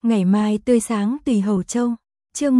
Ngày mai tươi sáng tùy Hầu Châu. Chương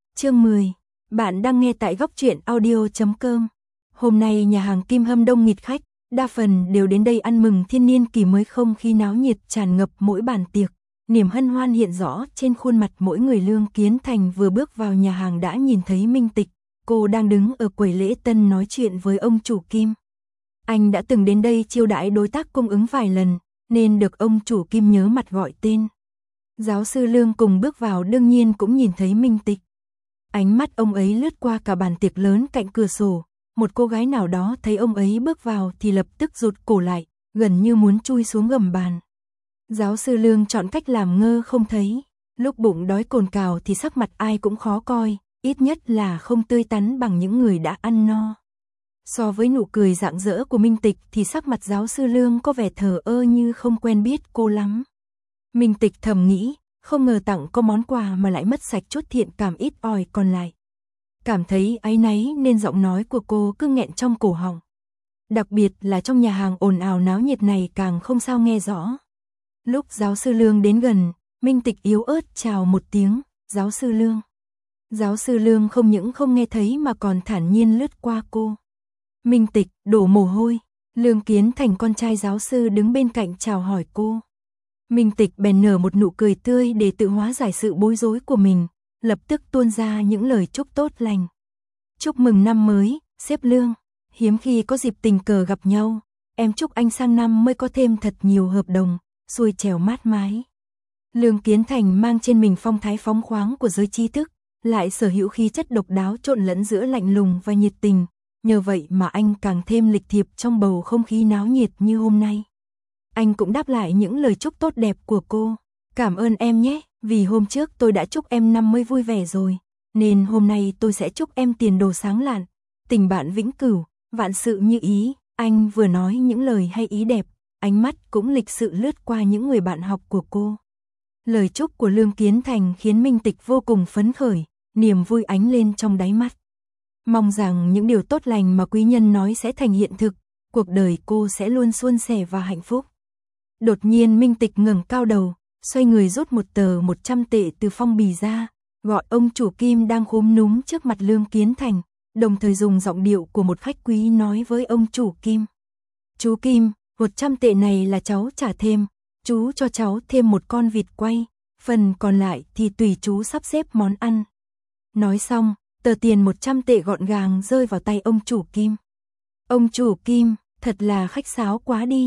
10. Bạn đang nghe tại góc truyện audio.com. Hôm nay nhà hàng Kim Hâm đông nghịt khách, đa phần đều đến đây ăn mừng thiên niên kỷ mới, không khí náo nhiệt tràn ngập mỗi bàn tiệc. Niềm hân hoan hiện rõ trên khuôn mặt mỗi người. Lương Kiến Thành vừa bước vào nhà hàng đã nhìn thấy Minh Tịch, cô đang đứng ở quầy lễ tân nói chuyện với ông chủ Kim. Anh đã từng đến đây chiêu đãi đối tác cung ứng vài lần, nên được ông chủ Kim nhớ mặt gọi tên. Giáo sư Lương cùng bước vào đương nhiên cũng nhìn thấy Minh Tịch. Ánh mắt ông ấy lướt qua cả bàn tiệc lớn cạnh cửa sổ, một cô gái nào đó thấy ông ấy bước vào thì lập tức rụt cổ lại, gần như muốn chui xuống gầm bàn. Giáo sư Lương chọn cách làm ngơ không thấy, lúc bụng đói cồn cào thì sắc mặt ai cũng khó coi, ít nhất là không tươi tắn bằng những người đã ăn no. So với nụ cười rạng rỡ của Minh Tịch thì sắc mặt giáo sư Lương có vẻ thờ ơ như không quen biết cô lắm. Minh Tịch thầm nghĩ, không ngờ tặng có món quà mà lại mất sạch chút thiện cảm ít ỏi còn lại. Cảm thấy áy náy nên giọng nói của cô cứ nghẹn trong cổ họng. Đặc biệt là trong nhà hàng ồn ào náo nhiệt này càng không sao nghe rõ. Lúc giáo sư Lương đến gần, Minh Tịch yếu ớt chào một tiếng, giáo sư Lương. Giáo sư Lương không những không nghe thấy mà còn thản nhiên lướt qua cô. Minh Tịch đổ mồ hôi, Lương Kiến Thành con trai giáo sư đứng bên cạnh chào hỏi cô. Minh Tịch bèn nở một nụ cười tươi để tự hóa giải sự bối rối của mình, lập tức tuôn ra những lời chúc tốt lành. Chúc mừng năm mới, sếp Lương, hiếm khi có dịp tình cờ gặp nhau, em chúc anh sang năm mới có thêm thật nhiều hợp đồng, xuôi trèo mát mái. Lương Kiến Thành mang trên mình phong thái phóng khoáng của giới trí thức, lại sở hữu khí chất độc đáo trộn lẫn giữa lạnh lùng và nhiệt tình, nhờ vậy mà anh càng thêm lịch thiệp trong bầu không khí náo nhiệt như hôm nay. Anh cũng đáp lại những lời chúc tốt đẹp của cô. Cảm ơn em nhé, vì hôm trước tôi đã chúc em năm mới vui vẻ rồi, nên hôm nay tôi sẽ chúc em tiền đồ sáng lạn, tình bạn vĩnh cửu, vạn sự như ý. Anh vừa nói những lời hay ý đẹp, ánh mắt cũng lịch sự lướt qua những người bạn học của cô. Lời chúc của Lương Kiến Thành khiến Minh Tịch vô cùng phấn khởi, niềm vui ánh lên trong đáy mắt. Mong rằng những điều tốt lành mà quý nhân nói sẽ thành hiện thực, cuộc đời cô sẽ luôn suôn sẻ và hạnh phúc. Đột nhiên Minh Tịch ngẩng cao đầu, xoay người rút một tờ 100 tệ từ phong bì ra, gọi ông chủ Kim đang khúm núm trước mặt Lương Kiến Thành, đồng thời dùng giọng điệu của một khách quý nói với ông chủ Kim. Chú Kim, 100 tệ này là cháu trả thêm, chú cho cháu thêm một con vịt quay, phần còn lại thì tùy chú sắp xếp món ăn. Nói xong, tờ tiền 100 tệ gọn gàng rơi vào tay ông chủ Kim. Ông chủ Kim, thật là khách sáo quá đi.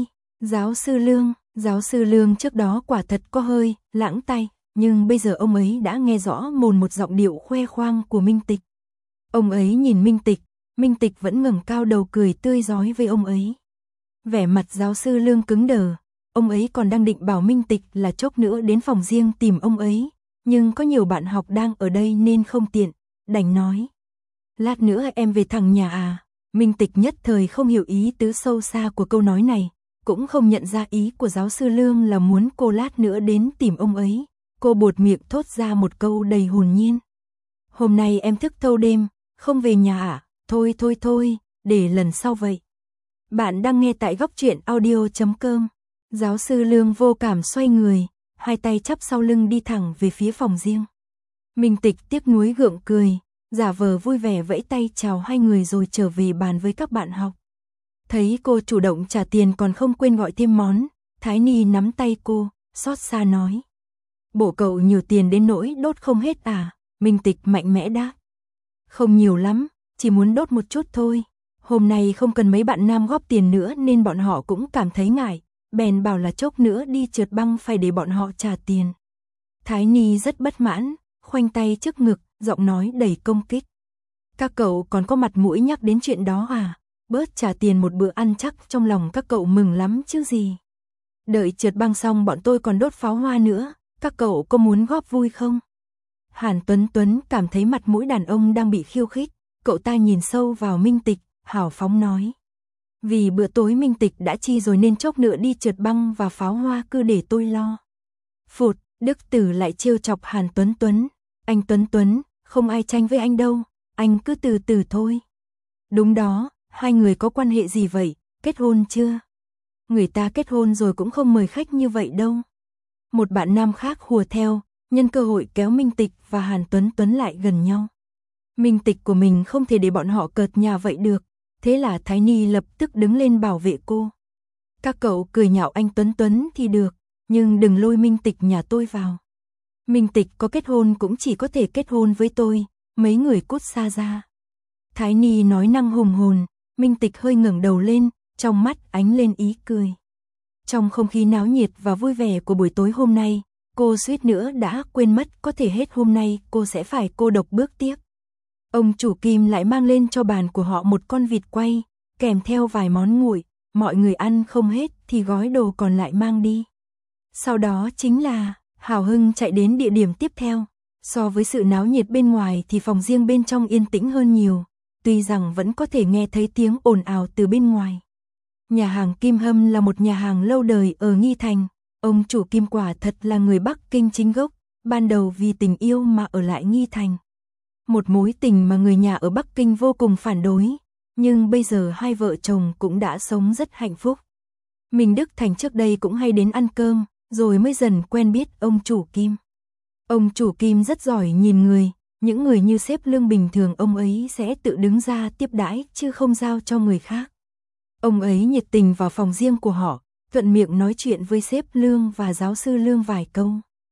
Giáo sư Lương trước đó quả thật có hơi lãng tay, nhưng bây giờ ông ấy đã nghe rõ mồn một giọng điệu khoe khoang của Minh Tịch. Ông ấy nhìn Minh Tịch vẫn ngẩng cao đầu cười tươi rói với ông ấy. Vẻ mặt giáo sư Lương cứng đờ, ông ấy còn đang định bảo Minh Tịch là chốc nữa đến phòng riêng tìm ông ấy, nhưng có nhiều bạn học đang ở đây nên không tiện, đành nói. Lát nữa em về thẳng nhà à? Minh Tịch nhất thời không hiểu ý tứ sâu xa của câu nói này, cũng không nhận ra ý của giáo sư Lương là muốn cô lát nữa đến tìm ông ấy. Cô buột miệng thốt ra một câu đầy hồn nhiên. Hôm nay em thức thâu đêm, không về nhà à? Thôi, để lần sau vậy. Bạn đang nghe tại góc truyện audio.com. Giáo sư Lương vô cảm xoay người, hai tay chắp sau lưng đi thẳng về phía phòng riêng. Minh Tịch tiếc nuối gượng cười, giả vờ vui vẻ vẫy tay chào hai người rồi trở về bàn với các bạn học. Thấy cô chủ động trả tiền còn không quên gọi thêm món, Thái Ni nắm tay cô, xót xa nói. Bộ cậu nhiều tiền đến nỗi đốt không hết à? Minh Tịch mạnh mẽ đáp. Không nhiều lắm, chỉ muốn đốt một chút thôi. Hôm nay không cần mấy bạn nam góp tiền nữa nên bọn họ cũng cảm thấy ngại, bèn bảo là chốc nữa đi trượt băng phải để bọn họ trả tiền. Thái Ni rất bất mãn, khoanh tay trước ngực, giọng nói đầy công kích. Các cậu còn có mặt mũi nhắc đến chuyện đó à? Bớt trả tiền một bữa ăn chắc trong lòng các cậu mừng lắm chứ gì. Đợi trượt băng xong bọn tôi còn đốt pháo hoa nữa, các cậu có muốn góp vui không? Hàn Tuấn cảm thấy mặt mũi đàn ông đang bị khiêu khích, cậu ta nhìn sâu vào Minh Tịch, hào phóng nói. Vì bữa tối Minh Tịch đã chi rồi nên chốc nữa đi trượt băng và pháo hoa cứ để tôi lo. Phụt, Đức Tử lại trêu chọc Hàn Tuấn. Anh Tuấn, không ai tranh với anh đâu, anh cứ từ từ thôi. Đúng đó, hai người có quan hệ gì vậy, kết hôn chưa? Người ta kết hôn rồi cũng không mời khách như vậy đâu. Một bạn nam khác hùa theo, nhân cơ hội kéo Minh Tịch và Hàn Tuấn Tuấn lại gần nhau. Minh Tịch của mình không thể để bọn họ cợt nhả vậy được, thế là Thái Ni lập tức đứng lên bảo vệ cô. Các cậu cười nhạo anh Tuấn Tuấn thì được, nhưng đừng lôi Minh Tịch nhà tôi vào. Minh Tịch có kết hôn cũng chỉ có thể kết hôn với tôi, mấy người cút xa ra. Thái Ni nói năng hùng hồn, Minh Tịch hơi ngẩng đầu lên, trong mắt ánh lên ý cười. Trong không khí náo nhiệt và vui vẻ của buổi tối hôm nay, cô suýt nữa đã quên mất có thể hết hôm nay cô sẽ phải cô độc bước tiếp. Ông chủ Kim lại mang lên cho bàn của họ một con vịt quay, kèm theo vài món nguội, mọi người ăn không hết thì gói đồ còn lại mang đi. Sau đó chính là hào hứng chạy đến địa điểm tiếp theo. So với sự náo nhiệt bên ngoài thì phòng riêng bên trong yên tĩnh hơn nhiều, tuy rằng vẫn có thể nghe thấy tiếng ồn ào từ bên ngoài. Nhà hàng Kim Hâm là một nhà hàng lâu đời ở Nghi Thành, ông chủ Kim quả thật là người Bắc Kinh chính gốc, ban đầu vì tình yêu mà ở lại Nghi Thành. Một mối tình mà người nhà ở Bắc Kinh vô cùng phản đối, nhưng bây giờ hai vợ chồng cũng đã sống rất hạnh phúc. Minh Đức Thành trước đây cũng hay đến ăn cơm, rồi mới dần quen biết ông chủ Kim. Ông chủ Kim rất giỏi nhìn người, những người như sếp Lương bình thường ông ấy sẽ tự đứng ra tiếp đãi chứ không giao cho người khác. Ông ấy nhiệt tình vào phòng riêng của họ, thuận miệng nói chuyện với sếp Lương và giáo sư Lương vài câu.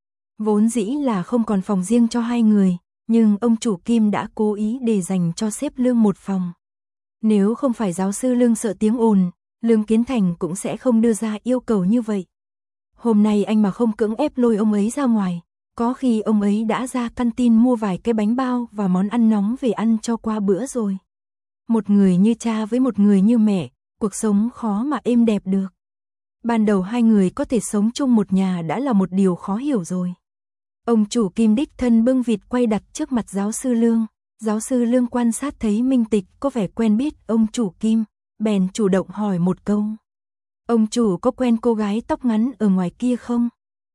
Vốn dĩ là không còn phòng riêng cho hai người, nhưng ông chủ Kim đã cố ý để dành cho sếp Lương một phòng. Nếu không phải giáo sư Lương sợ tiếng ồn, Lương Kiến Thành cũng sẽ không đưa ra yêu cầu như vậy. Hôm nay anh mà không cưỡng ép lôi ông ấy ra ngoài, có khi ông ấy đã ra canteen mua vài cái bánh bao và món ăn nóng về ăn cho qua bữa rồi. Một người như cha với một người như mẹ, cuộc sống khó mà êm đẹp được. Ban đầu hai người có thể sống chung một nhà đã là một điều khó hiểu rồi. Ông chủ Kim đích thân bưng vịt quay đặt trước mặt giáo sư Lương. Giáo sư Lương quan sát thấy Minh Tịch có vẻ quen biết ông chủ Kim, bèn chủ động hỏi một câu. Ông chủ có quen cô gái tóc ngắn ở ngoài kia không?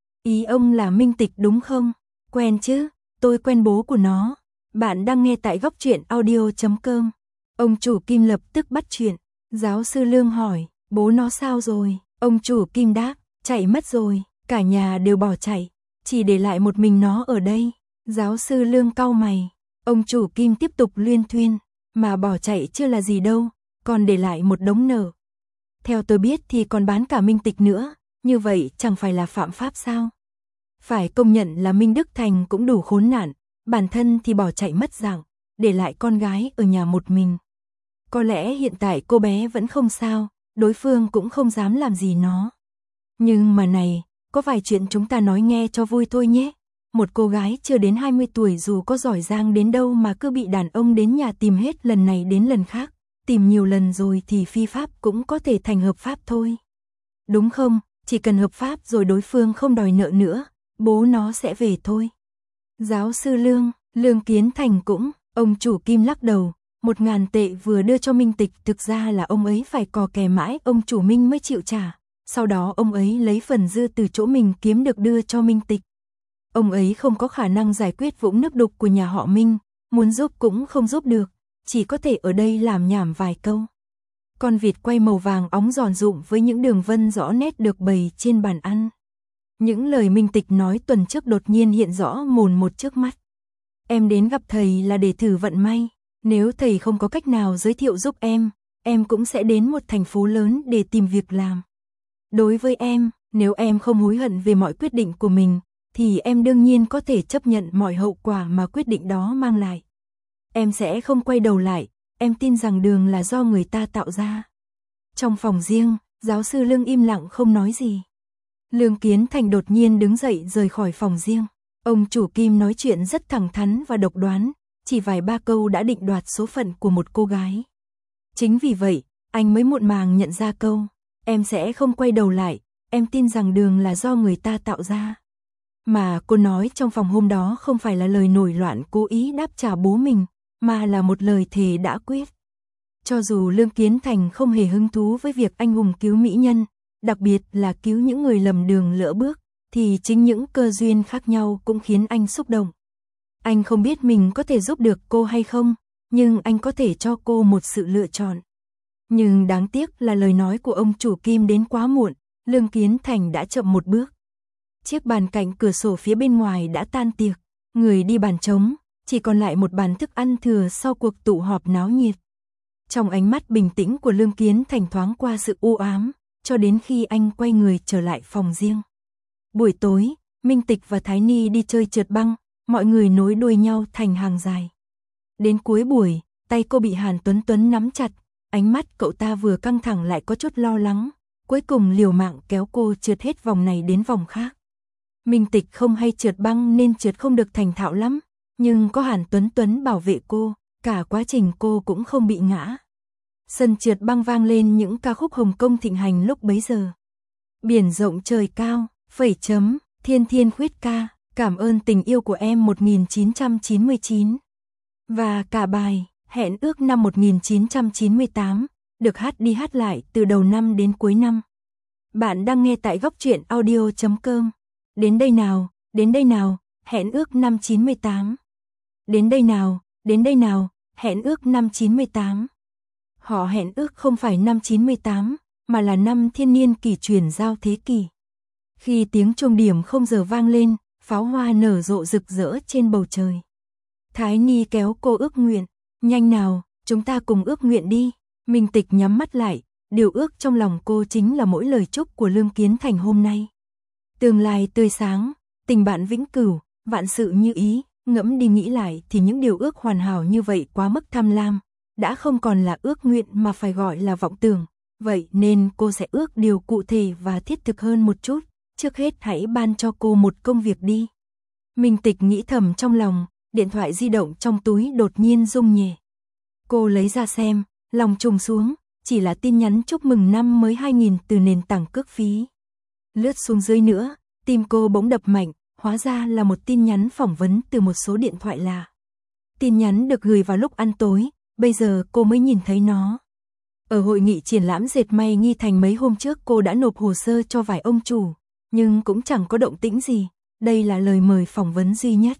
Ý ông là Minh Tịch đúng không? Quen chứ, tôi quen bố của nó. Bạn đang nghe tại góc truyện audio.com. Ông chủ Kim lập tức bắt chuyện. Giáo sư Lương hỏi, bố nó sao rồi? Ông chủ Kim đáp, chạy mất rồi, cả nhà đều bỏ chạy, chỉ để lại một mình nó ở đây. Giáo sư Lương cau mày. Ông chủ Kim tiếp tục luyên thuyên, mà bỏ chạy chưa là gì đâu, còn để lại một đống nợ. Theo tôi biết thì còn bán cả Minh Tịch nữa, như vậy chẳng phải là phạm pháp sao? Phải công nhận là Minh Đức Thành cũng đủ khốn nạn, bản thân thì bỏ chạy mất dạng, để lại con gái ở nhà một mình. Có lẽ hiện tại cô bé vẫn không sao, đối phương cũng không dám làm gì nó. Nhưng mà này, có vài chuyện chúng ta nói nghe cho vui thôi nhé. Một cô gái chưa đến 20 tuổi dù có giỏi giang đến đâu mà cứ bị đàn ông đến nhà tìm hết lần này đến lần khác, tìm nhiều lần rồi thì phi pháp cũng có thể thành hợp pháp thôi. Đúng không? Chỉ cần hợp pháp rồi đối phương không đòi nợ nữa, bố nó sẽ về thôi. Giáo sư Lương, Lương Kiến Thành cũng, ông chủ Kim lắc đầu, 1.000 tệ vừa đưa cho Minh Tịch thực ra là ông ấy phải cò kè mãi ông chủ Minh mới chịu trả, sau đó ông ấy lấy phần dư từ chỗ mình kiếm được đưa cho Minh Tịch. Ông ấy không có khả năng giải quyết vũng nước đục của nhà họ Minh, muốn giúp cũng không giúp được, chỉ có thể ở đây làm nhảm vài câu. Con vịt quay màu vàng óng giòn rụm với những đường vân rõ nét được bày trên bàn ăn. Những lời Minh Tịch nói tuần trước đột nhiên hiện rõ mồn một trước mắt. Em đến gặp thầy là để thử vận may, nếu thầy không có cách nào giới thiệu giúp em cũng sẽ đến một thành phố lớn để tìm việc làm. Đối với em, nếu em không hối hận về mọi quyết định của mình, thì em đương nhiên có thể chấp nhận mọi hậu quả mà quyết định đó mang lại. Em sẽ không quay đầu lại, em tin rằng đường là do người ta tạo ra. Trong phòng riêng, giáo sư Lương im lặng không nói gì. Lương Kiến Thành đột nhiên đứng dậy rời khỏi phòng riêng. Ông chủ Kim nói chuyện rất thẳng thắn và độc đoán, chỉ vài ba câu đã định đoạt số phận của một cô gái. Chính vì vậy, anh mới muộn màng nhận ra câu, em sẽ không quay đầu lại, em tin rằng đường là do người ta tạo ra. Mà cô nói trong phòng hôm đó không phải là lời nổi loạn cố ý đáp trả bố mình, mà là một lời thề đã quyết. Cho dù Lương Kiến Thành không hề hứng thú với việc anh hùng cứu mỹ nhân, đặc biệt là cứu những người lầm đường lỡ bước, thì chính những cơ duyên khác nhau cũng khiến anh xúc động. Anh không biết mình có thể giúp được cô hay không, nhưng anh có thể cho cô một sự lựa chọn. Nhưng đáng tiếc là lời nói của ông chủ Kim đến quá muộn, Lương Kiến Thành đã chậm một bước. Chiếc bàn cạnh cửa sổ phía bên ngoài đã tan tiệc, người đi bàn trống, chỉ còn lại một bàn thức ăn thừa sau cuộc tụ họp náo nhiệt. Trong ánh mắt bình tĩnh của Lương Kiến Thành thoáng qua sự u ám, cho đến khi anh quay người trở lại phòng riêng. Buổi tối, Minh Tịch và Thái Ni đi chơi trượt băng, mọi người nối đuôi nhau thành hàng dài. Đến cuối buổi, tay cô bị Hàn Tuấn Tuấn nắm chặt, ánh mắt cậu ta vừa căng thẳng lại có chút lo lắng, cuối cùng liều mạng kéo cô trượt hết vòng này đến vòng khác. Minh Tịch không hay trượt băng nên trượt không được thành thạo lắm, nhưng có Hàn Tuấn Tuấn bảo vệ cô, cả quá trình cô cũng không bị ngã. Sân trượt băng vang lên những ca khúc Hồng Kông thịnh hành lúc bấy giờ. Biển rộng trời cao, phẩy chấm, thiên thiên khuyết ca, cảm ơn tình yêu của em 1999. Và cả bài, hẹn ước năm 1998, được hát đi hát lại từ đầu năm đến cuối năm. Bạn đang nghe tại góc truyện audio.com. Đến đây nào, hẹn ước năm 98. Đến đây nào, hẹn ước năm 98. Họ hẹn ước không phải năm 98, mà là năm thiên niên kỷ chuyển giao thế kỷ. Khi tiếng chuông điểm 0 giờ vang lên, pháo hoa nở rộ rực rỡ trên bầu trời. Thái Ni kéo cô ước nguyện, nhanh nào, chúng ta cùng ước nguyện đi. Minh Tịch nhắm mắt lại, điều ước trong lòng cô chính là mỗi lời chúc của Lương Kiến Thành hôm nay. Tương lai tươi sáng, tình bạn vĩnh cửu, vạn sự như ý, ngẫm đi nghĩ lại thì những điều ước hoàn hảo như vậy quá mức tham lam, đã không còn là ước nguyện mà phải gọi là vọng tưởng. Vậy nên cô sẽ ước điều cụ thể và thiết thực hơn một chút, trước hết hãy ban cho cô một công việc đi. Minh Tịch nghĩ thầm trong lòng, điện thoại di động trong túi đột nhiên rung nhẹ. Cô lấy ra xem, lòng trùng xuống, chỉ là tin nhắn chúc mừng năm mới 2000 từ nền tảng cước phí. Lướt xuống dưới nữa, tim cô bỗng đập mạnh, hóa ra là một tin nhắn phỏng vấn từ một số điện thoại lạ. Tin nhắn được gửi vào lúc ăn tối, bây giờ cô mới nhìn thấy nó. Ở hội nghị triển lãm dệt may Nghi Thành mấy hôm trước cô đã nộp hồ sơ cho vài ông chủ, nhưng cũng chẳng có động tĩnh gì, đây là lời mời phỏng vấn duy nhất.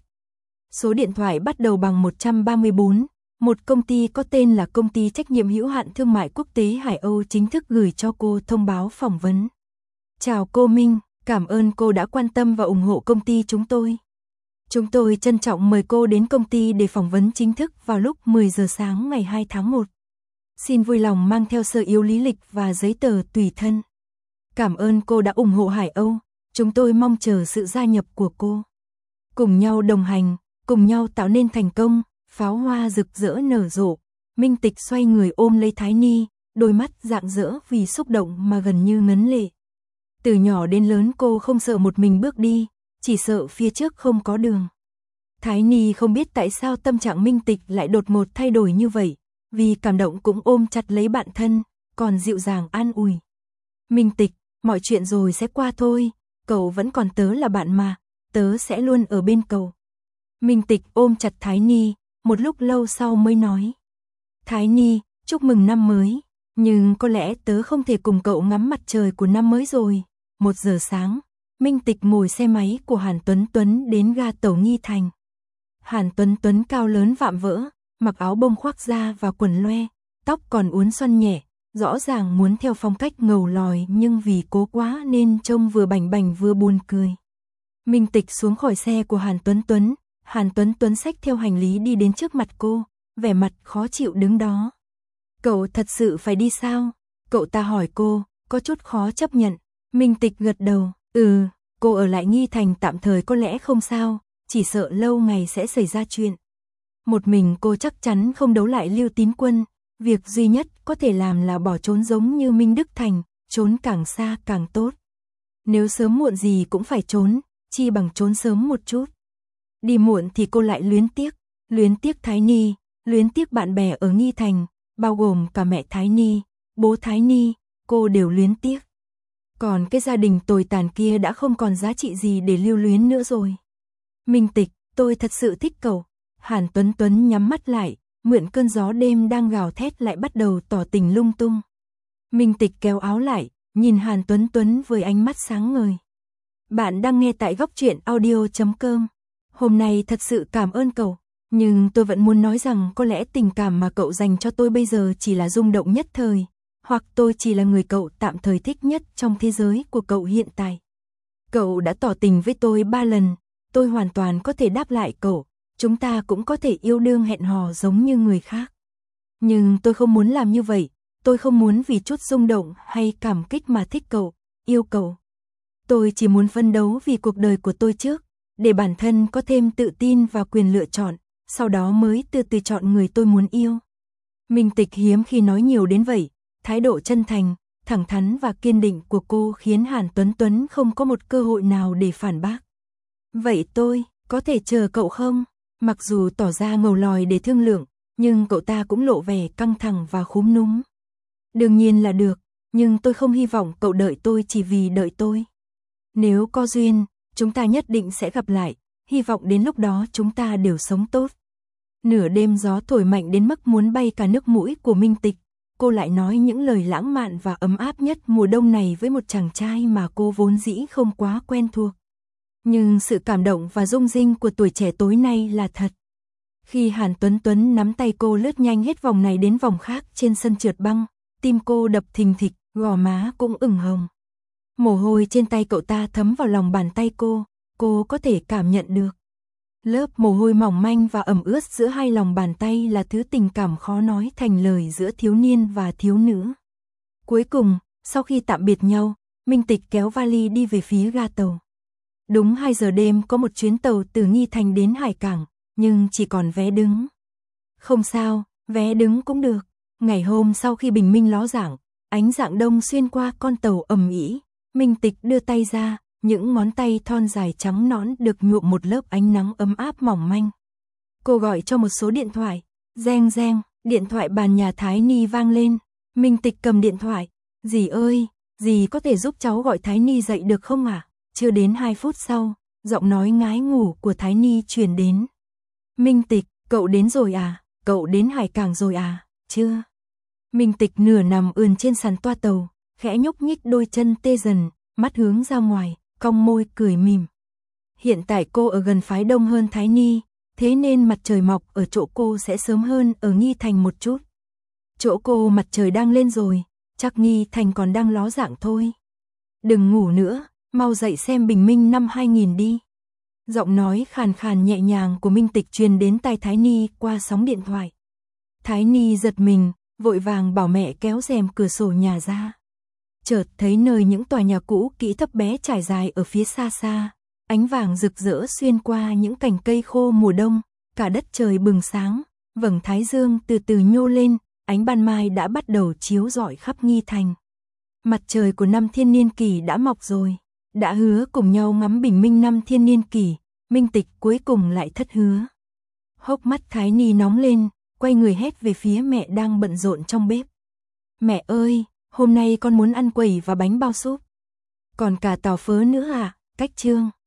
Số điện thoại bắt đầu bằng 134, một công ty có tên là Công ty Trách nhiệm hữu hạn Thương mại Quốc tế Hải Âu chính thức gửi cho cô thông báo phỏng vấn. Chào cô Minh, cảm ơn cô đã quan tâm và ủng hộ công ty chúng tôi. Chúng tôi trân trọng mời cô đến công ty để phỏng vấn chính thức vào lúc 10 giờ sáng ngày 2 tháng 1. Xin vui lòng mang theo sơ yếu lý lịch và giấy tờ tùy thân. Cảm ơn cô đã ủng hộ Hải Âu, chúng tôi mong chờ sự gia nhập của cô. Cùng nhau đồng hành, cùng nhau tạo nên thành công, pháo hoa rực rỡ nở rộ. Minh Tịch xoay người ôm lấy Thái Ni, đôi mắt rạng rỡ vì xúc động mà gần như ngấn lệ. Từ nhỏ đến lớn cô không sợ một mình bước đi, chỉ sợ phía trước không có đường. Thái Ni không biết tại sao tâm trạng Minh Tịch lại đột ngột thay đổi như vậy, vì cảm động cũng ôm chặt lấy bạn thân, còn dịu dàng an ủi. Minh Tịch, mọi chuyện rồi sẽ qua thôi, cậu vẫn còn tớ là bạn mà, tớ sẽ luôn ở bên cậu. Minh Tịch ôm chặt Thái Ni, một lúc lâu sau mới nói. Thái Ni, chúc mừng năm mới, nhưng có lẽ tớ không thể cùng cậu ngắm mặt trời của năm mới rồi. 1 giờ sáng, Minh Tịch ngồi xe máy của Hàn Tuấn Tuấn đến ga tàu Nghi Thành. Hàn Tuấn Tuấn cao lớn vạm vỡ, mặc áo bông khoác da và quần loe, tóc còn uốn xoăn nhẹ, rõ ràng muốn theo phong cách ngầu lòi nhưng vì cố quá nên trông vừa bảnh bảnh vừa buồn cười. Minh Tịch xuống khỏi xe của Hàn Tuấn Tuấn xách theo hành lý đi đến trước mặt cô, vẻ mặt khó chịu đứng đó. Cậu thật sự phải đi sao? Cậu ta hỏi cô, có chút khó chấp nhận. Minh Tịch gật đầu, cô ở lại Nghi Thành tạm thời có lẽ không sao, chỉ sợ lâu ngày sẽ xảy ra chuyện. Một mình cô chắc chắn không đấu lại Lưu Tín Quân, việc duy nhất có thể làm là bỏ trốn giống như Minh Đức Thành, trốn càng xa càng tốt. Nếu sớm muộn gì cũng phải trốn, chi bằng trốn sớm một chút. Đi muộn thì cô lại luyến tiếc Thái Ni, luyến tiếc bạn bè ở Nghi Thành, bao gồm cả mẹ Thái Ni, bố Thái Ni, cô đều luyến tiếc. Còn cái gia đình tồi tàn kia đã không còn giá trị gì để lưu luyến nữa rồi. Minh Tịch, tôi thật sự thích cậu. Hàn Tuấn Tuấn nhắm mắt lại, mượn cơn gió đêm đang gào thét lại bắt đầu tỏ tình lung tung. Minh Tịch kéo áo lại, nhìn Hàn Tuấn Tuấn với ánh mắt sáng ngời. Bạn đang nghe tại góc truyện audio.com. Hôm nay thật sự cảm ơn cậu, nhưng tôi vẫn muốn nói rằng có lẽ tình cảm mà cậu dành cho tôi bây giờ chỉ là rung động nhất thời, hoặc tôi chỉ là người cậu tạm thời thích nhất trong thế giới của cậu hiện tại. Cậu đã tỏ tình với tôi 3 lần, tôi hoàn toàn có thể đáp lại cậu, chúng ta cũng có thể yêu đương hẹn hò giống như người khác. Nhưng tôi không muốn làm như vậy, tôi không muốn vì chút rung động hay cảm kích mà thích cậu, yêu cậu. Tôi chỉ muốn phấn đấu vì cuộc đời của tôi trước, để bản thân có thêm tự tin và quyền lựa chọn, sau đó mới từ từ chọn người tôi muốn yêu. Minh Tịch hiếm khi nói nhiều đến vậy, thái độ chân thành, thẳng thắn và kiên định của cô khiến Hàn Tuấn Tuấn không có một cơ hội nào để phản bác. Vậy tôi, có thể chờ cậu không? Mặc dù tỏ ra ngầu lòi để thương lượng, nhưng cậu ta cũng lộ vẻ căng thẳng và khúm núm. Đương nhiên là được, nhưng tôi không hy vọng cậu đợi tôi chỉ vì đợi tôi. Nếu có duyên, chúng ta nhất định sẽ gặp lại, hy vọng đến lúc đó chúng ta đều sống tốt. Nửa đêm gió thổi mạnh đến mức muốn bay cả nước mũi của Minh Tịch, cô lại nói những lời lãng mạn và ấm áp nhất mùa đông này với một chàng trai mà cô vốn dĩ không quá quen thuộc. Nhưng sự cảm động và rung rinh của tuổi trẻ tối nay là thật. Khi Hàn Tuấn Tuấn nắm tay cô lướt nhanh hết vòng này đến vòng khác trên sân trượt băng, tim cô đập thình thịch, gò má cũng ửng hồng. Mồ hôi trên tay cậu ta thấm vào lòng bàn tay cô có thể cảm nhận được. Lớp mồ hôi mỏng manh và ẩm ướt giữa hai lòng bàn tay là thứ tình cảm khó nói thành lời giữa thiếu niên và thiếu nữ. Cuối cùng, sau khi tạm biệt nhau, Minh Tịch kéo vali đi về phía ga tàu. Đúng 2 giờ đêm có một chuyến tàu từ Nghi Thành đến Hải Cảng, nhưng chỉ còn vé đứng. Không sao, vé đứng cũng được. Ngày hôm sau khi bình minh ló dạng, ánh rạng đông xuyên qua con tàu ầm ĩ, Minh Tịch đưa tay ra, những ngón tay thon dài trắng nõn được nhuộm một lớp ánh nắng ấm áp mỏng manh. Cô gọi cho một số điện thoại, reng reng, điện thoại bàn nhà Thái Ni vang lên. Minh Tịch cầm điện thoại, dì ơi, dì có thể giúp cháu gọi Thái Ni dậy được không ạ? Chưa đến 2 phút sau, giọng nói ngái ngủ của Thái Ni truyền đến. Minh Tịch, cậu đến rồi à? Cậu đến Hải Cảng rồi à? Chưa. Minh Tịch nửa nằm ườn trên sàn toa tàu, khẽ nhúc nhích đôi chân tê dần, mắt hướng ra ngoài, cong môi cười mỉm. Hiện tại cô ở gần phái đông hơn Thái Ni, thế nên mặt trời mọc ở chỗ cô sẽ sớm hơn ở Nghi Thành một chút. Chỗ cô mặt trời đang lên rồi, chắc Nghi Thành còn đang ló dạng thôi. Đừng ngủ nữa, mau dậy xem bình minh năm 2000 đi. Giọng nói khàn khàn nhẹ nhàng của Minh Tịch truyền đến tai Thái Ni qua sóng điện thoại. Thái Ni giật mình, vội vàng bảo mẹ kéo rèm cửa sổ nhà ra. Chợt thấy nơi những tòa nhà cũ kỹ thấp bé trải dài ở phía xa xa, ánh vàng rực rỡ xuyên qua những cành cây khô mùa đông, cả đất trời bừng sáng, vầng thái dương từ từ nhô lên, ánh ban mai đã bắt đầu chiếu rọi khắp Nghi Thành. Mặt trời của năm thiên niên kỷ đã mọc rồi, đã hứa cùng nhau ngắm bình minh năm thiên niên kỷ, Minh Tịch cuối cùng lại thất hứa. Hốc mắt Thái Ni nóng lên, quay người hét về phía mẹ đang bận rộn trong bếp. Mẹ ơi, hôm nay con muốn ăn quẩy và bánh bao súp. Còn cả tàu phớ nữa à, cách chương.